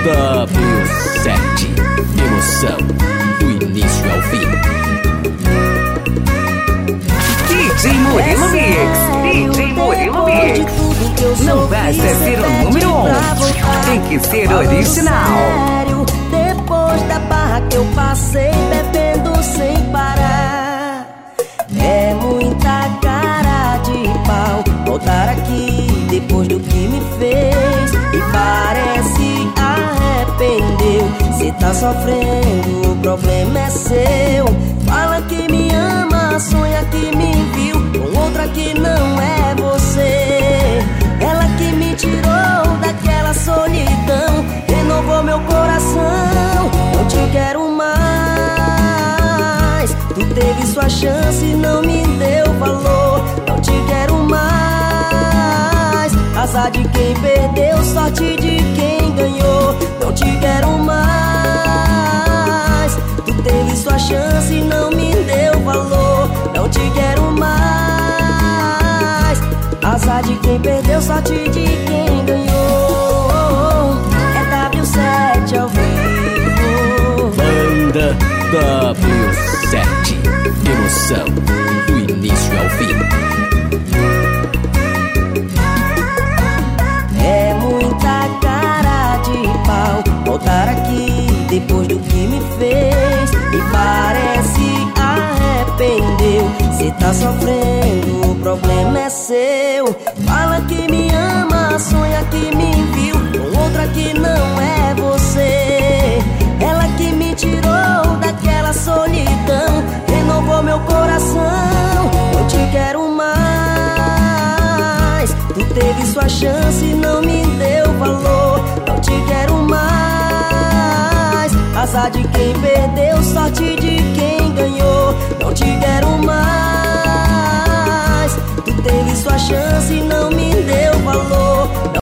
W7 Emoção do início ao fim. DJ Murilo Mix. DJ Murilo Mix. Não basta ser o número 1, tem que ser original. Sério, depois da barra que eu passei bebendo sem parar, é muita cara de pau voltar aqui depois do que me fez. E parece arrependeu. Cê tá sofrendo, o problema é seu. Fala que me ama, sonha que me viu com outra que não é você. Ela que me tirou daquela solidão, renovou meu coração. Não te quero mais. Tu teve sua chance e não me deu valor. Não te quero mais. Azar de quem perdeu, sorte de quem ganhou. Não te quero mais. Tu teve sua chance e não me deu valor. Não te quero mais. Azar de quem perdeu, sorte de quem ganhou. É W7 ao vivo. Banda W7 Emoção do início ao fim. É muita cara de pau voltar aqui depois do que me fez. E parece arrependeu. Cê tá sofrendo, o problema é seu. Fala que me ama, sonha que me viu com outra que não é você. Ela que me tirou daquela solidão, renovou meu coração. Não te quero mais. Tu teve sua chance e não me deu valor. Não te quero mais. Azar de quem perdeu, sorte de quem ganhou. Não te quero mais. Tu teve sua chance e não me